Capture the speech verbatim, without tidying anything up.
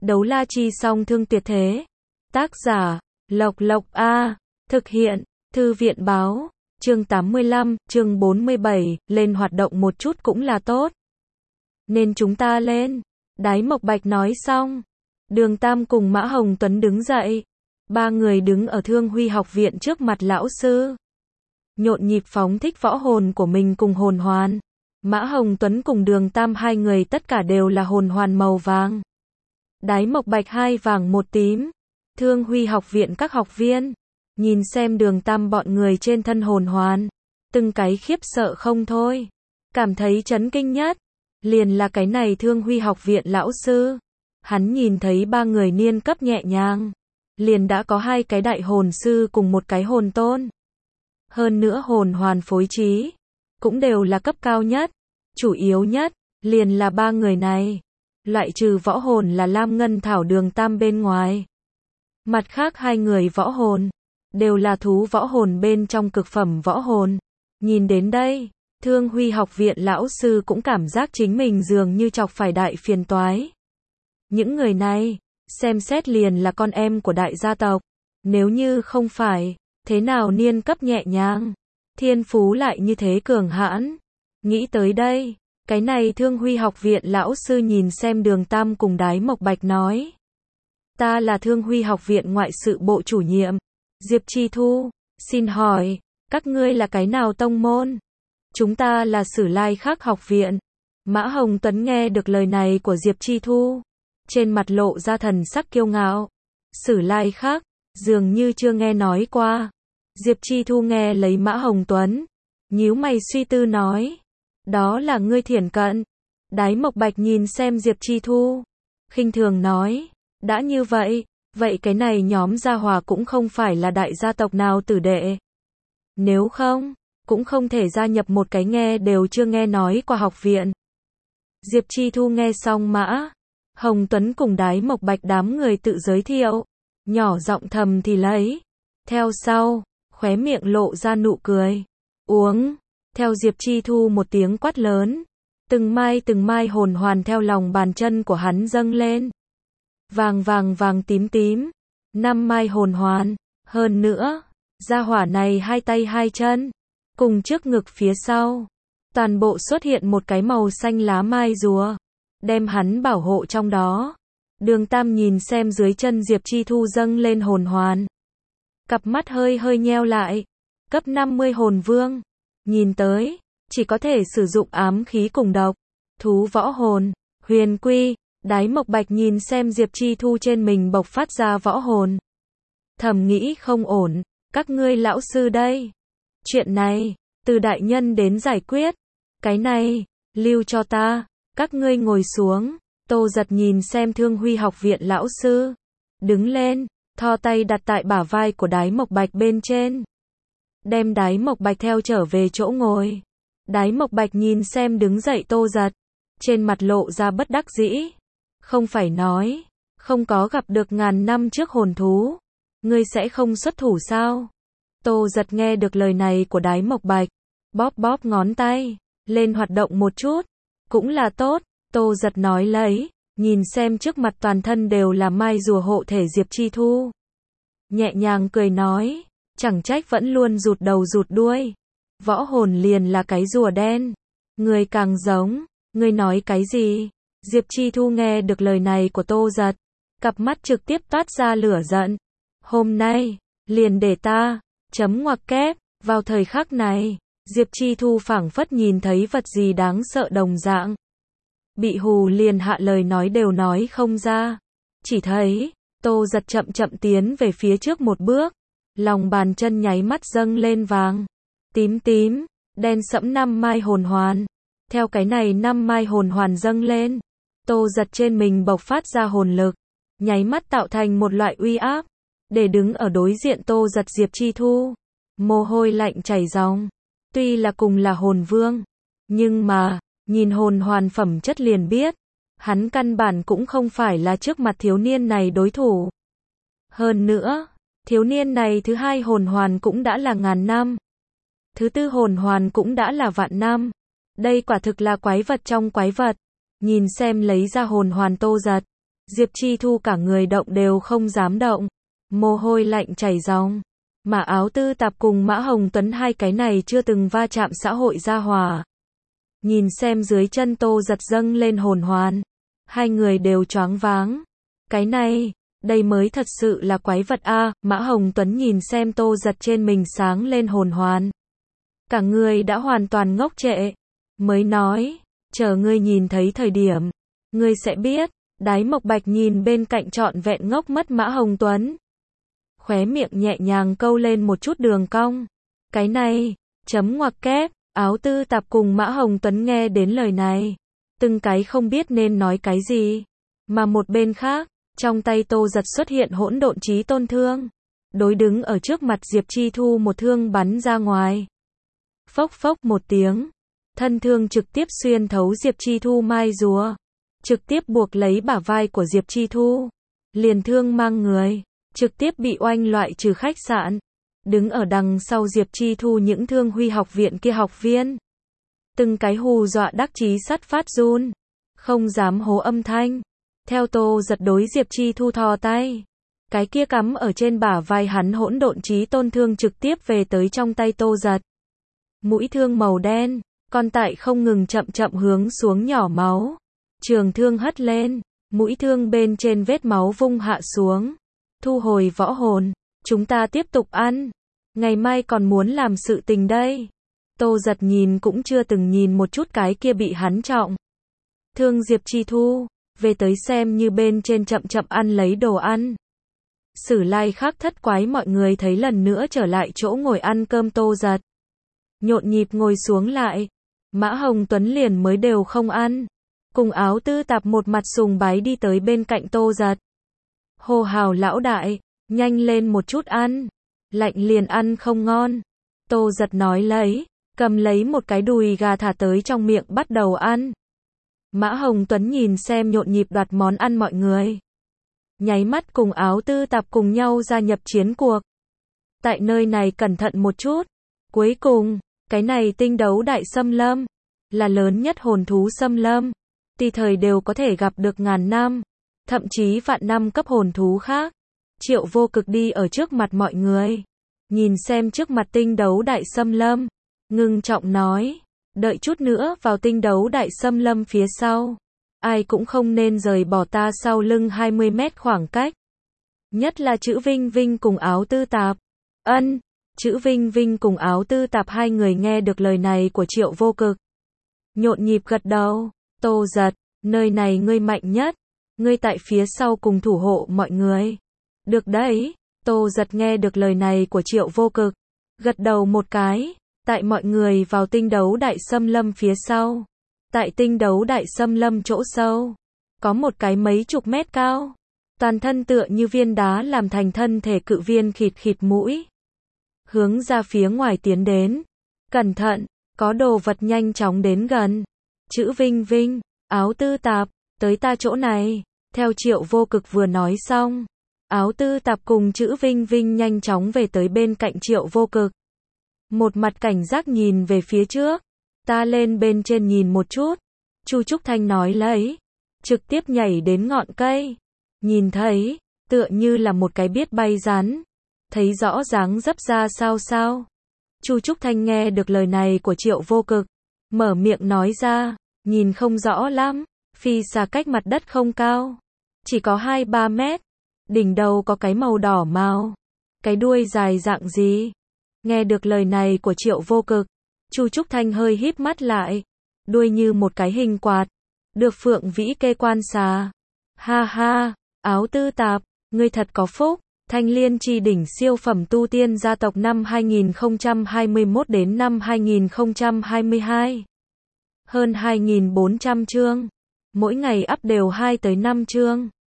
Đấu la chi song thương tuyệt thế. Tác giả, Lộc Lộc A. Thực hiện, Thư viện báo. Chương tám mươi lăm, chương bốn mươi bảy, lên hoạt động một chút cũng là tốt. Nên chúng ta lên. Đái Mộc Bạch nói xong. Đường Tam cùng Mã Hồng Tuấn đứng dậy. Ba người đứng ở Thương Huy học viện trước mặt lão sư. Nhộn nhịp phóng thích võ hồn của mình cùng hồn hoàn. Mã Hồng Tuấn cùng Đường Tam hai người tất cả đều là hồn hoàn màu vàng. Đái Mộc Bạch hai vàng một tím. Thương Huy học viện các học viên. Nhìn xem Đường Tam bọn người trên thân hồn hoàn. Từng cái khiếp sợ không thôi. Cảm thấy chấn kinh nhất. Liền là cái này Thương Huy học viện lão sư. Hắn nhìn thấy ba người niên cấp nhẹ nhàng. Liền đã có hai cái đại hồn sư cùng một cái hồn tôn. Hơn nữa hồn hoàn phối trí. Cũng đều là cấp cao nhất. Chủ yếu nhất. Liền là ba người này. Loại trừ võ hồn là Lam Ngân Thảo Đường Tam bên ngoài. Mặt khác hai người võ hồn. Đều là thú võ hồn bên trong cực phẩm võ hồn. Nhìn đến đây. Thương Huy học viện lão sư cũng cảm giác chính mình dường như chọc phải đại phiền toái. Những người này. Xem xét liền là con em của đại gia tộc. Nếu như không phải. Thế nào niên cấp nhẹ nhàng. Thiên phú lại như thế cường hãn. Nghĩ tới đây. Cái này Thương Huy học viện lão sư nhìn xem Đường Tam cùng Đái Mộc Bạch nói. Ta là Thương Huy học viện ngoại sự bộ chủ nhiệm. Diệp Chi Thu. Xin hỏi. Các ngươi là cái nào tông môn? Chúng ta là Sử Lai Khắc học viện. Mã Hồng Tuấn nghe được lời này của Diệp Chi Thu. Trên mặt lộ ra thần sắc kiêu ngạo. Sử Lai Khắc. Dường như chưa nghe nói qua. Diệp Chi Thu nghe lấy Mã Hồng Tuấn. Nhíu mày suy tư nói. Đó là ngươi thiển cận. Đái Mộc Bạch nhìn xem Diệp Chi Thu. Khinh thường nói. Đã như vậy. Vậy cái này nhóm gia hòa cũng không phải là đại gia tộc nào tử đệ. Nếu không. Cũng không thể gia nhập một cái nghe đều chưa nghe nói qua học viện. Diệp Chi Thu nghe xong Mã Hồng Tuấn cùng Đái Mộc Bạch đám người tự giới thiệu. Nhỏ giọng thầm thì lấy. Theo sau. Khóe miệng lộ ra nụ cười. Uống. Theo Diệp Chi Thu một tiếng quát lớn. Từng mai từng mai hồn hoàn theo lòng bàn chân của hắn dâng lên. Vàng vàng vàng tím tím. Năm mai hồn hoàn. Hơn nữa. Gia hỏa này hai tay hai chân. Cùng trước ngực phía sau. Toàn bộ xuất hiện một cái màu xanh lá mai rùa. Đem hắn bảo hộ trong đó. Đường Tam nhìn xem dưới chân Diệp Chi Thu dâng lên hồn hoàn. Cặp mắt hơi hơi nheo lại. Cấp năm mươi hồn vương. Nhìn tới. Chỉ có thể sử dụng ám khí cùng độc. Thú võ hồn. Huyền quy. Đái Mộc Bạch nhìn xem Diệp Chi Thu trên mình bộc phát ra võ hồn. Thầm nghĩ không ổn. Các ngươi lão sư đây. Chuyện này. Từ đại nhân đến giải quyết. Cái này. Lưu cho ta. Các ngươi ngồi xuống. Tô Giật nhìn xem Thương Huy học viện lão sư. Đứng lên. Thò tay đặt tại bả vai của Đái Mộc Bạch bên trên. Đem Đái Mộc Bạch theo trở về chỗ ngồi. Đái Mộc Bạch nhìn xem đứng dậy Tô Giật. Trên mặt lộ ra bất đắc dĩ. Không phải nói. Không có gặp được ngàn năm trước hồn thú. Ngươi sẽ không xuất thủ sao? Tô Giật nghe được lời này của Đái Mộc Bạch. Bóp bóp ngón tay. Lên hoạt động một chút. Cũng là tốt. Tô Giật nói lấy. Nhìn xem trước mặt toàn thân đều là mai rùa hộ thể Diệp Chi Thu. Nhẹ nhàng cười nói. Chẳng trách vẫn luôn rụt đầu rụt đuôi. Võ hồn liền là cái rùa đen. Người càng giống. Người nói cái gì? Diệp Chi Thu nghe được lời này của Tô Giật. Cặp mắt trực tiếp toát ra lửa giận. Hôm nay. Liền để ta. Chấm ngoặc kép. Vào thời khắc này. Diệp Chi Thu phảng phất nhìn thấy vật gì đáng sợ đồng dạng. Bị hù liền hạ lời nói đều nói không ra. Chỉ thấy. Tô Giật chậm chậm tiến về phía trước một bước. Lòng bàn chân nháy mắt dâng lên vàng. Tím tím. Đen sẫm năm mai hồn hoàn. Theo cái này năm mai hồn hoàn dâng lên. Tô Giật trên mình bộc phát ra hồn lực. Nháy mắt tạo thành một loại uy áp. Để đứng ở đối diện Tô Giật Diệp Chi Thu. Mồ hôi lạnh chảy ròng. Tuy là cùng là hồn vương. Nhưng mà. Nhìn hồn hoàn phẩm chất liền biết. Hắn căn bản cũng không phải là trước mặt thiếu niên này đối thủ. Hơn nữa. Thiếu niên này thứ hai hồn hoàn cũng đã là ngàn năm. Thứ tư hồn hoàn cũng đã là vạn năm. Đây quả thực là quái vật trong quái vật. Nhìn xem lấy ra hồn hoàn Tô Giật. Diệp Chi Thu cả người động đều không dám động, mồ hôi lạnh chảy ròng. Mà Áo Tư Tạp cùng Mã Hồng Tuấn hai cái này chưa từng va chạm xã hội gia hòa. Nhìn xem dưới chân Tô Giật dâng lên hồn hoàn, hai người đều choáng váng. Cái này, đây mới thật sự là quái vật a. Mã Hồng Tuấn nhìn xem Tô Giật trên mình sáng lên hồn hoàn, cả người đã hoàn toàn ngốc trệ, mới nói, chờ ngươi nhìn thấy thời điểm, ngươi sẽ biết. Đái Mộc Bạch nhìn bên cạnh trọn vẹn ngốc mất Mã Hồng Tuấn, khóe miệng nhẹ nhàng câu lên một chút đường cong. Cái này, chấm ngoặc kép. Áo Tư Tạp cùng Mã Hồng Tuấn nghe đến lời này, từng cái không biết nên nói cái gì. Mà một bên khác, trong tay Tô Giật xuất hiện hỗn độn chí tôn thương, đối đứng ở trước mặt Diệp Chi Thu một thương bắn ra ngoài. Phốc phốc một tiếng, thân thương trực tiếp xuyên thấu Diệp Chi Thu mai rùa, trực tiếp buộc lấy bả vai của Diệp Chi Thu, liền thương mang người, trực tiếp bị oanh loại trừ khách sạn. Đứng ở đằng sau Diệp Chi Thu những Thương Huy học viện kia học viên, từng cái hù dọa đắc chí sắt phát run, không dám hố âm thanh. Theo Tô Giật đối Diệp Chi Thu thò tay, cái kia cắm ở trên bả vai hắn hỗn độn chí tôn thương trực tiếp về tới trong tay Tô Giật. Mũi thương màu đen, còn tại không ngừng chậm chậm hướng xuống nhỏ máu. Trường thương hất lên, mũi thương bên trên vết máu vung hạ xuống. Thu hồi võ hồn, chúng ta tiếp tục ăn, ngày mai còn muốn làm sự tình đây. Tô Giật nhìn cũng chưa từng nhìn một chút cái kia bị hắn trọng thương Diệp Chi Thu, về tới xem như bên trên chậm chậm ăn lấy đồ ăn. Sử lai khác thất quái mọi người thấy lần nữa trở lại chỗ ngồi ăn cơm Tô Giật, nhộn nhịp ngồi xuống lại. Mã Hồng Tuấn liền mới đều không ăn, cùng Áo Tư Tạp một mặt sùng bái đi tới bên cạnh Tô Giật. Hô hào lão đại, nhanh lên một chút ăn, lạnh liền ăn không ngon. Tô Giật nói lấy, cầm lấy một cái đùi gà thả tới trong miệng bắt đầu ăn. Mã Hồng Tuấn nhìn xem nhộn nhịp đoạt món ăn mọi người, nháy mắt cùng Áo Tư Tạp cùng nhau gia nhập chiến cuộc. Tại nơi này cẩn thận một chút. Cuối cùng, cái này tinh đấu đại xâm lâm, là lớn nhất hồn thú xâm lâm, tùy thời đều có thể gặp được ngàn năm, thậm chí vạn năm cấp hồn thú khác. Triệu Vô Cực đi ở trước mặt mọi người, nhìn xem trước mặt tinh đấu đại xâm lâm, ngưng trọng nói, đợi chút nữa vào tinh đấu đại xâm lâm phía sau, ai cũng không nên rời bỏ ta sau lưng hai mươi mét khoảng cách. Nhất là chữ Vinh Vinh cùng Áo Tư Tạp. Ân, chữ Vinh Vinh cùng Áo Tư Tạp hai người nghe được lời này của Triệu Vô Cực, nhộn nhịp gật đầu. Tô Giật, nơi này ngươi mạnh nhất, ngươi tại phía sau cùng thủ hộ mọi người. Được đấy. Tô Giật nghe được lời này của Triệu Vô Cực, gật đầu một cái. Tại mọi người vào tinh đấu đại xâm lâm phía sau, tại tinh đấu đại xâm lâm chỗ sâu, có một cái mấy chục mét cao, toàn thân tựa như viên đá làm thành thân thể cự viên khịt khịt mũi, hướng ra phía ngoài tiến đến. Cẩn thận, có đồ vật nhanh chóng đến gần. Chữ Vinh Vinh, Áo Tư Tạp, tới ta chỗ này. Theo Triệu Vô Cực vừa nói xong, Áo Tư Tạp cùng chữ Vinh Vinh nhanh chóng về tới bên cạnh Triệu Vô Cực. Một mặt cảnh giác nhìn về phía trước. Ta lên bên trên nhìn một chút. Chu Trúc Thanh nói lấy, trực tiếp nhảy đến ngọn cây. Nhìn thấy, tựa như là một cái biết bay rắn. Thấy rõ dáng dấp ra sao sao. Chu Trúc Thanh nghe được lời này của Triệu Vô Cực, mở miệng nói ra, nhìn không rõ lắm, phi xa cách mặt đất không cao, chỉ có hai ba mét, đỉnh đầu có cái màu đỏ màu, cái đuôi dài dạng gì. Nghe được lời này của Triệu Vô Cực, Chu Trúc Thanh hơi híp mắt lại, đuôi như một cái hình quạt, được Phượng Vĩ kê quan xà. Ha ha, Áo Tư Tạp, ngươi thật có phúc. Thanh Liên Chi đỉnh siêu phẩm tu tiên gia tộc năm hai nghìn không trăm hai mươi mốt đến năm hai nghìn không trăm hai mươi hai. Hơn hai nghìn bốn trăm chương. Mỗi ngày up đều hai tới năm chương.